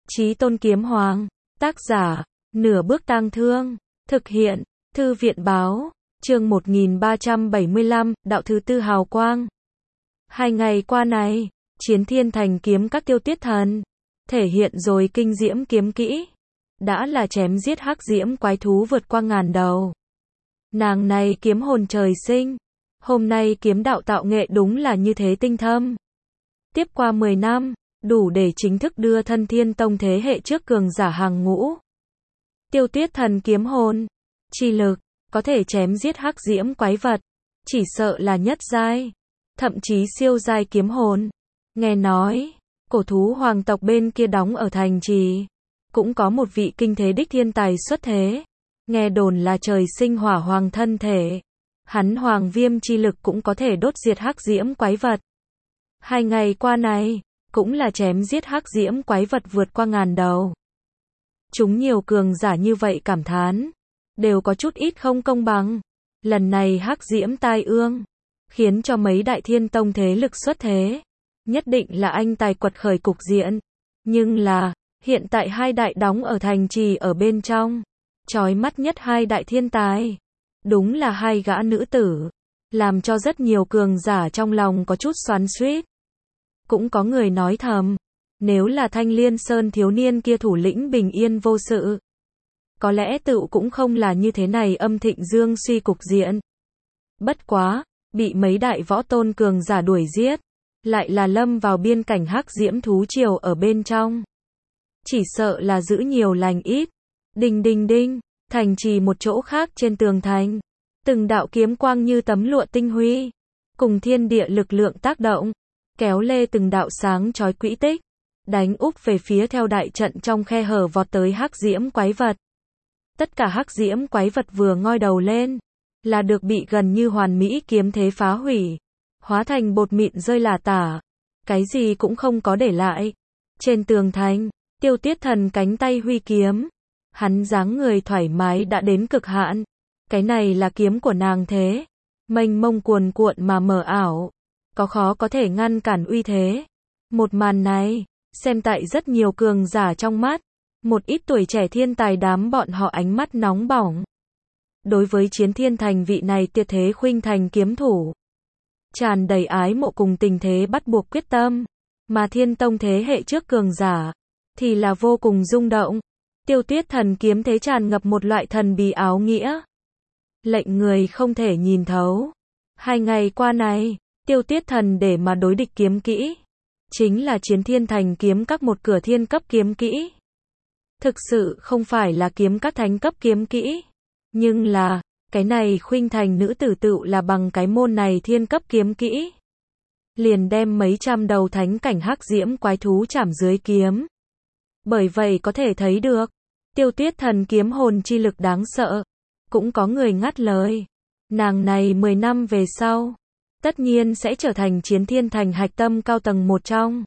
Chí Tôn Kiếm Hoàng, tác giả, Nửa Bước Tang Thương, thực hiện, Thư viện báo, chương 1375, đạo thứ tư hào quang. 2 ngày qua này, chiến thiên thành kiếm các tiêu tiết thần, thể hiện rồi kinh diễm kiếm kỹ. Đã là chém giết hắc diễm quái thú vượt qua ngàn đầu. Nàng này kiếm hồn trời sinh, hôm nay kiếm đạo tạo nghệ đúng là như thế tinh thâm. Tiếp qua 10 năm, đủ để chính thức đưa Thân Thiên Tông thế hệ trước cường giả hàng ngũ. Tiêu Tuyết Thần kiếm hồn, chi lực, có thể chém giết hắc diễm quái vật, chỉ sợ là nhất giai, thậm chí siêu giai kiếm hồn. Nghe nói, cổ thú hoàng tộc bên kia đóng ở thành trì, cũng có một vị kinh thế đích thiên tài xuất thế. Nghe đồn là trời sinh hỏa hoàng thân thể, hắn hoàng viêm chi lực cũng có thể đốt diệt hắc diễm quái vật. 2 ngày qua này, cũng là chém giết hắc diễm quái vật vượt qua ngàn đầu. Chúng nhiều cường giả như vậy cảm thán, đều có chút ít không công bằng. Lần này hắc diễm tai ương, khiến cho mấy đại thiên tông thế lực xuất thế, nhất định là anh tài quật khởi cục diện. Nhưng là, hiện tại hai đại đóng ở thành trì ở bên trong, chói mắt nhất hai đại thiên tài, đúng là hai gã nữ tử, làm cho rất nhiều cường giả trong lòng có chút xoắn xuýt. Cũng có người nói thầm, nếu là Thanh Liên Sơn thiếu niên kia thủ lĩnh bình yên vô sự, có lẽ tựu cũng không là như thế này âm thịnh dương suy cục diện. Bất quá, bị mấy đại võ tôn cường giả đuổi giết, lại là lâm vào biên cảnh hắc diễm thú triều ở bên trong. Chỉ sợ là giữ nhiều lành ít. Đinh đinh đinh, thành trì một chỗ khác trên tường thành, từng đạo kiếm quang như tấm lụa tinh huy, cùng thiên địa lực lượng tác động, kéo lê từng đạo sáng chói quỹ tích, đánh úp về phía theo đại trận trong khe hở vọt tới hắc diễm quái vật. Tất cả hắc diễm quái vật vừa ngoi đầu lên, là được bị gần như hoàn mỹ kiếm thế phá hủy, hóa thành bột mịn rơi lả tả, cái gì cũng không có để lại. Trên tường thành, Tiêu Tiết Thần cánh tay huy kiếm, hắn dáng người thoải mái đã đến cực hạn. Cái này là kiếm của nàng thế, mênh mông cuồn cuộn mà mờ ảo, có khó có thể ngăn cản uy thế. Một màn này, xem tại rất nhiều cường giả trong mắt, một ít tuổi trẻ thiên tài đám bọn họ ánh mắt nóng bỏng. Đối với chiến thiên thành vị này tuyệt thế khuynh thành kiếm thủ, tràn đầy ái mộ cùng tình thế bắt buộc quyết tâm, mà Thiên Tông thế hệ trước cường giả, thì là vô cùng rung động. Tiêu Tuyết Thần kiếm thế tràn ngập một loại thần bí áo nghĩa, lệnh người không thể nhìn thấu. 2 ngày qua này, Tiêu Tuyết Thần để mà đối địch kiếm kỹ, chính là chiến thiên thành kiếm các một cửa thiên cấp kiếm kỹ. Thực sự không phải là kiếm các thánh cấp kiếm kỹ, nhưng là, cái này khuynh thành nữ tử tựu là bằng cái môn này thiên cấp kiếm kỹ, liền đem mấy trăm đầu thánh cảnh hắc diễm quái thú chảm dưới kiếm. Bởi vậy có thể thấy được, Tiêu Tuyết Thần kiếm hồn chi lực đáng sợ. Cũng có người ngắt lời, nàng này 10 năm về sau, tất nhiên sẽ trở thành chiến thiên thành hạch tâm cao tầng một trong.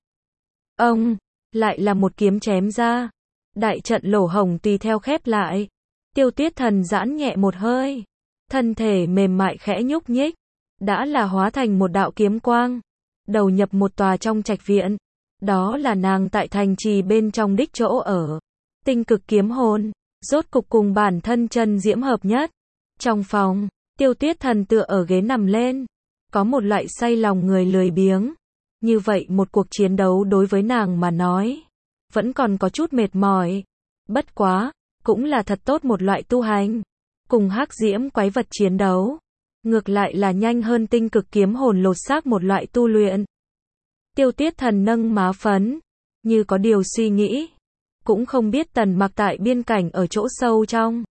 Ông, lại là một kiếm chém ra, đại trận lỗ hổng tùy theo khép lại. Tiêu Tuyết Thần giãn nhẹ một hơi, thân thể mềm mại khẽ nhúc nhích, đã là hóa thành một đạo kiếm quang, đầu nhập một tòa trong trạch viện. Đó là nàng tại thành trì bên trong đích chỗ ở. Tinh cực kiếm hồn, rốt cục cùng bản thân chân diễm hợp nhất. Trong phòng, Tiêu Tuyết Thần tựa ở ghế nằm lên, có một loại say lòng người lười biếng. Như vậy một cuộc chiến đấu đối với nàng mà nói, vẫn còn có chút mệt mỏi. Bất quá, cũng là thật tốt một loại tu hành. Cùng hắc diễm quái vật chiến đấu, ngược lại là nhanh hơn tinh cực kiếm hồn lột xác một loại tu luyện. Tiêu Tuyết Thần nâng má phấn, như có điều suy nghĩ. Cũng không biết Tần Mặc tại biên cảnh ở chỗ sâu trong,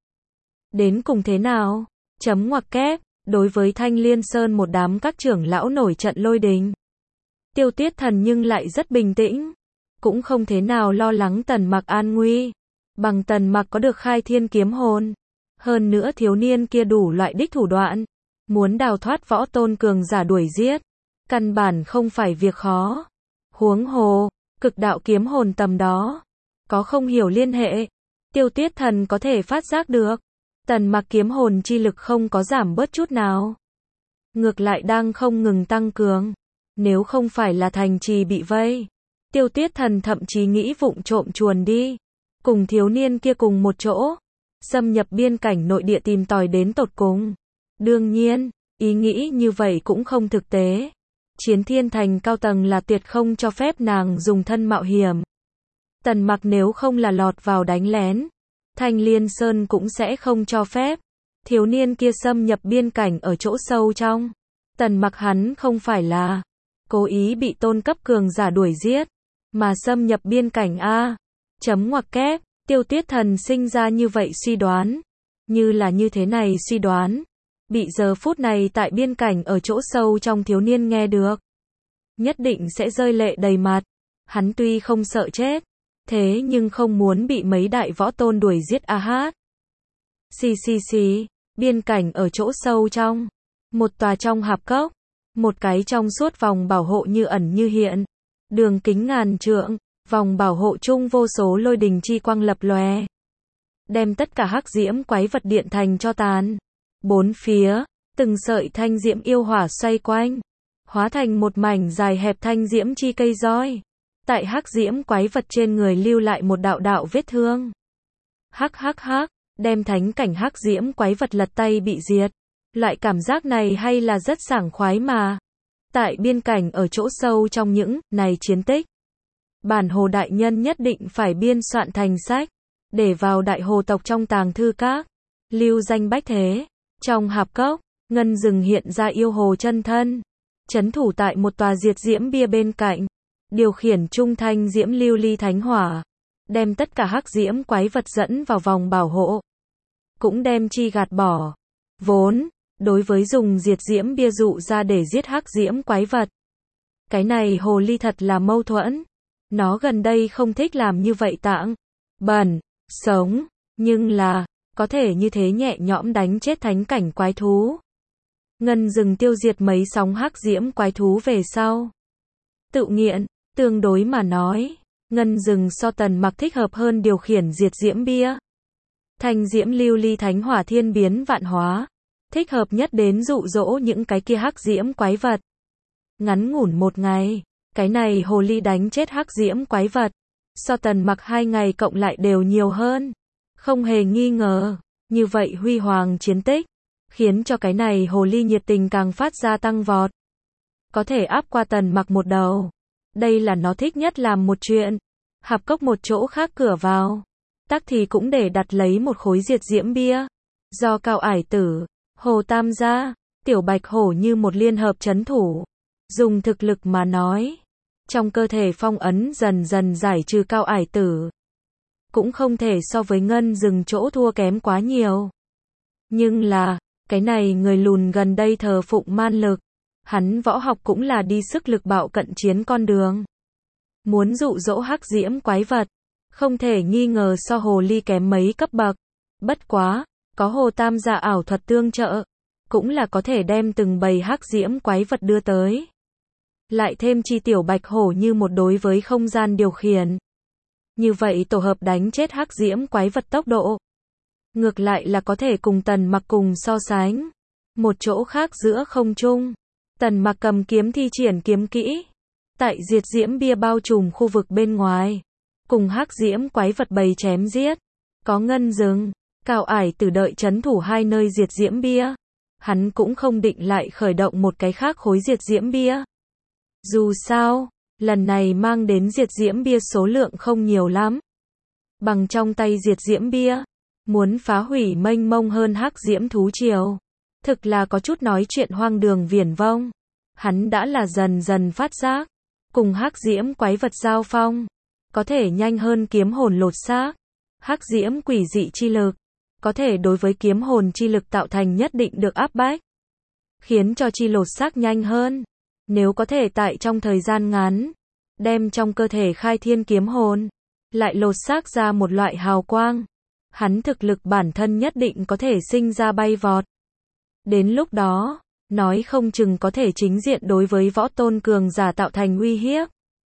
đến cùng thế nào. Chấm ngoặc kép, đối với Thanh Liên Sơn một đám các trưởng lão nổi trận lôi đình. Tiêu Tuyết Thần nhưng lại rất bình tĩnh, cũng không thế nào lo lắng Tần Mặc an nguy. Bằng Tần Mặc có được khai thiên kiếm hồn, hơn nữa thiếu niên kia đủ loại đích thủ đoạn, muốn đào thoát võ tôn cường giả đuổi giết, căn bản không phải việc khó. Huống hồ, cực đạo kiếm hồn tầm đó, có không hiểu liên hệ. Tiêu Tuyết Thần có thể phát giác được, Tần Mặc kiếm hồn chi lực không có giảm bớt chút nào, ngược lại đang không ngừng tăng cường. Nếu không phải là thành trì bị vây, Tiêu Tuyết Thần thậm chí nghĩ vụng trộm chuồn đi, cùng thiếu niên kia cùng một chỗ, xâm nhập biên cảnh nội địa tìm tòi đến tột cùng. Đương nhiên, ý nghĩ như vậy cũng không thực tế. Chiến Thiên Thành cao tầng là tuyệt không cho phép nàng dùng thân mạo hiểm. Tần Mặc nếu không là lọt vào đánh lén, Thanh Liên Sơn cũng sẽ không cho phép. Thiếu niên kia xâm nhập biên cảnh ở chỗ sâu trong. Tần Mặc hắn không phải là cố ý bị tôn cấp cường giả đuổi giết, mà xâm nhập biên cảnh a. Chấm ngoặc kép, Tiêu Tuyết Thần sinh ra như vậy suy đoán. Như là như thế này suy đoán. Bị giờ phút này tại biên cảnh ở chỗ sâu trong thiếu niên nghe được. Nhất định sẽ rơi lệ đầy mặt. Hắn tuy không sợ chết, thế nhưng không muốn bị mấy đại võ tôn đuổi giết a hát. Xì, biên cảnh ở chỗ sâu trong. Một tòa trong hạp cốc. Một cái trong suốt vòng bảo hộ như ẩn như hiện. Đường kính ngàn trượng, vòng bảo hộ chung vô số lôi đình chi quang lập lòe. Đem tất cả hắc diễm quái vật điện thành cho tàn. Bốn phía, từng sợi thanh diễm yêu hỏa xoay quanh, hóa thành một mảnh dài hẹp thanh diễm chi cây roi. Tại hắc diễm quái vật trên người lưu lại một đạo đạo vết thương. Hắc, đem thánh cảnh hắc diễm quái vật lật tay bị diệt. Loại cảm giác này hay là rất sảng khoái mà. Tại biên cảnh ở chỗ sâu trong những này chiến tích, bản hồ đại nhân nhất định phải biên soạn thành sách, để vào đại hồ tộc trong tàng thư các, lưu danh bách thế. Trong hạp cốc, Ngân Dừng hiện ra yêu hồ chân thân, trấn thủ tại một tòa diệt diễm bia bên cạnh, điều khiển trung thanh diễm lưu ly thánh hỏa, đem tất cả hắc diễm quái vật dẫn vào vòng bảo hộ, cũng đem chi gạt bỏ. Vốn, đối với dùng diệt diễm bia dụ ra để giết hắc diễm quái vật, cái này hồ ly thật là mâu thuẫn. Nó gần đây không thích làm như vậy tạng, bẩn, sống, nhưng là có thể như thế nhẹ nhõm đánh chết thánh cảnh quái thú. Ngân Dừng tiêu diệt mấy sóng hắc diễm quái thú về sau. Tự nghiện, tương đối mà nói, Ngân Dừng so Tần Mặc thích hợp hơn điều khiển diệt diễm bia. Thanh diễm lưu ly thánh hỏa thiên biến vạn hóa, thích hợp nhất đến dụ dỗ những cái kia hắc diễm quái vật. Ngắn ngủn một ngày, cái này hồ ly đánh chết hắc diễm quái vật, so Tần Mặc 2 ngày cộng lại đều nhiều hơn. Không hề nghi ngờ, như vậy huy hoàng chiến tích, khiến cho cái này hồ ly nhiệt tình càng phát ra tăng vọt. Có thể áp qua Tần Mặc một đầu. Đây là nó thích nhất làm một chuyện. Hạp cốc một chỗ khác cửa vào, tắc thì cũng để đặt lấy một khối diệt diễm bia. Do Cao Ải Tử, Hồ Tam Gia, Tiểu Bạch Hổ như một liên hợp trấn thủ. Dùng thực lực mà nói, trong cơ thể phong ấn dần dần giải trừ Cao Ải Tử, cũng không thể so với Ngân Dừng chỗ thua kém quá nhiều. Nhưng là, cái này người lùn gần đây thờ phụng man lực, hắn võ học cũng là đi sức lực bạo cận chiến con đường. Muốn dụ dỗ hắc diễm quái vật, không thể nghi ngờ so hồ ly kém mấy cấp bậc. Bất quá, có Hồ Tam Gia ảo thuật tương trợ, cũng là có thể đem từng bầy hắc diễm quái vật đưa tới. Lại thêm chi Tiểu Bạch Hổ như một đối với không gian điều khiển. Như vậy tổ hợp đánh chết hắc diễm quái vật tốc độ, ngược lại là có thể cùng Tần Mặc cùng so sánh. Một chỗ khác giữa không trung, Tần Mặc cầm kiếm thi triển kiếm kỹ, tại diệt diễm bia bao trùm khu vực bên ngoài, cùng hắc diễm quái vật bầy chém giết. Có Ngân Dừng, Cao Ải Tử đợi trấn thủ 2 nơi diệt diễm bia, hắn cũng không định lại khởi động một cái khác khối diệt diễm bia. Dù sao, lần này mang đến diệt diễm bia số lượng không nhiều lắm. Bằng trong tay diệt diễm bia, muốn phá hủy mênh mông hơn hắc diễm thú triều, thực là có chút nói chuyện hoang đường viển vông. Hắn đã là dần dần phát giác, cùng hắc diễm quái vật giao phong, có thể nhanh hơn kiếm hồn lột xác. Hắc diễm quỷ dị chi lực, có thể đối với kiếm hồn chi lực tạo thành nhất định được áp bách, khiến cho chi lột xác nhanh hơn. Nếu có thể tại trong thời gian ngắn, đem trong cơ thể khai thiên kiếm hồn, lại lột xác ra một loại hào quang, hắn thực lực bản thân nhất định có thể sinh ra bay vọt. Đến lúc đó, nói không chừng có thể chính diện đối với võ tôn cường giả tạo thành uy hiếp.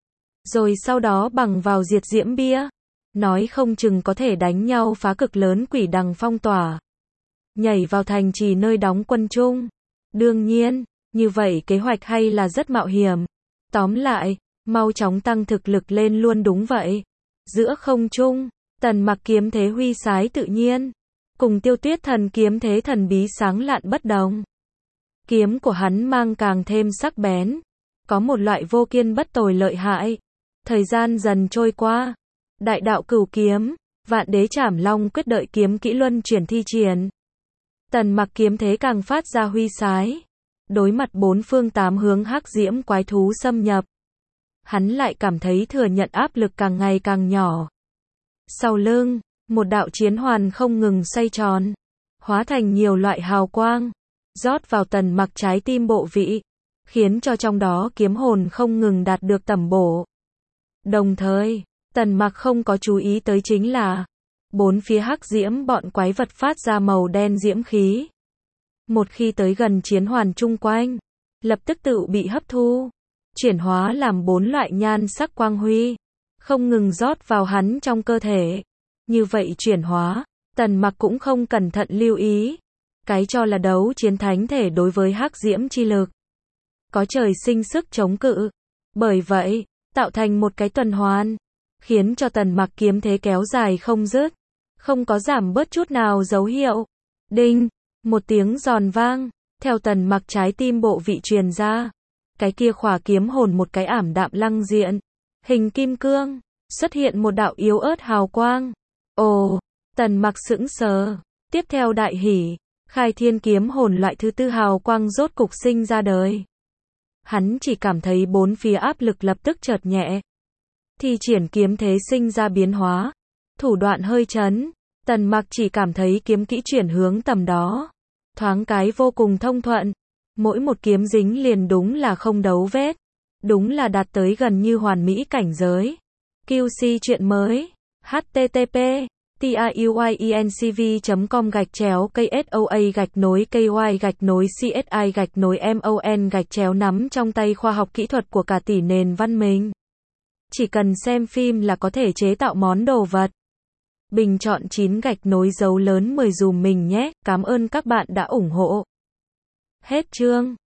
Rồi sau đó bằng vào diệt diễm bia, nói không chừng có thể đánh nhau phá cực lớn quỷ đằng phong tỏa, nhảy vào thành trì nơi đóng quân chung. Đương nhiên, như vậy kế hoạch hay là rất mạo hiểm. Tóm lại, mau chóng tăng thực lực lên luôn đúng vậy. Giữa không trung, Tần Mặc kiếm thế huy sái tự nhiên, cùng Tiêu Tuyết Thần kiếm thế thần bí sáng lạn bất đồng. Kiếm của hắn mang càng thêm sắc bén, có một loại vô kiên bất tồi lợi hại. Thời gian dần trôi qua, đại đạo cửu kiếm, vạn đế trảm long quyết đợi kiếm kỹ luân chuyển thi triển. Tần Mặc kiếm thế càng phát ra huy sái, đối mặt bốn phương tám hướng hắc diễm quái thú xâm nhập. Hắn lại cảm thấy thừa nhận áp lực càng ngày càng nhỏ. Sau lưng, một đạo chiến hoàn không ngừng xoay tròn, hóa thành nhiều loại hào quang, rót vào Tần Mặc trái tim bộ vị, khiến cho trong đó kiếm hồn không ngừng đạt được tẩm bổ. Đồng thời, Tần Mặc không có chú ý tới chính là, bốn phía hắc diễm bọn quái vật phát ra màu đen diễm khí. Một khi tới gần chiến hoàn chung quanh, lập tức tự bị hấp thu, chuyển hóa làm bốn loại nhan sắc quang huy, không ngừng rót vào hắn trong cơ thể. Như vậy chuyển hóa, Tần Mặc cũng không cẩn thận lưu ý, cái cho là đấu chiến thánh thể đối với hắc diễm chi lực có trời sinh sức chống cự. Bởi vậy, tạo thành một cái tuần hoàn, khiến cho Tần Mặc kiếm thế kéo dài không dứt, không có giảm bớt chút nào dấu hiệu. Đinh, một tiếng giòn vang, theo Tần Mặc trái tim bộ vị truyền ra, cái kia khỏa kiếm hồn một cái ảm đạm lăng diện, hình kim cương, xuất hiện một đạo yếu ớt hào quang. Ồ, Tần Mặc sững sờ, tiếp theo đại hỉ, khai thiên kiếm hồn loại thứ tư hào quang rốt cục sinh ra đời. Hắn chỉ cảm thấy bốn phía áp lực lập tức chợt nhẹ. Thi triển kiếm thế sinh ra biến hóa, thủ đoạn hơi chấn, Tần Mặc chỉ cảm thấy kiếm kỹ chuyển hướng tầm đó, thoáng cái vô cùng thông thuận, mỗi một kiếm dính liền đúng là không đấu vết, đúng là đạt tới gần như hoàn mỹ cảnh giới. QC chuyện mới, http://tiyuinCV.com/KSOA-KY-CSI-MON nắm trong tay khoa học kỹ thuật của cả tỷ nền văn minh. Chỉ cần xem phim là có thể chế tạo món đồ vật. Bình chọn 9 dấu lớn 10 dùm mình nhé, cảm ơn các bạn đã ủng hộ. Hết chương.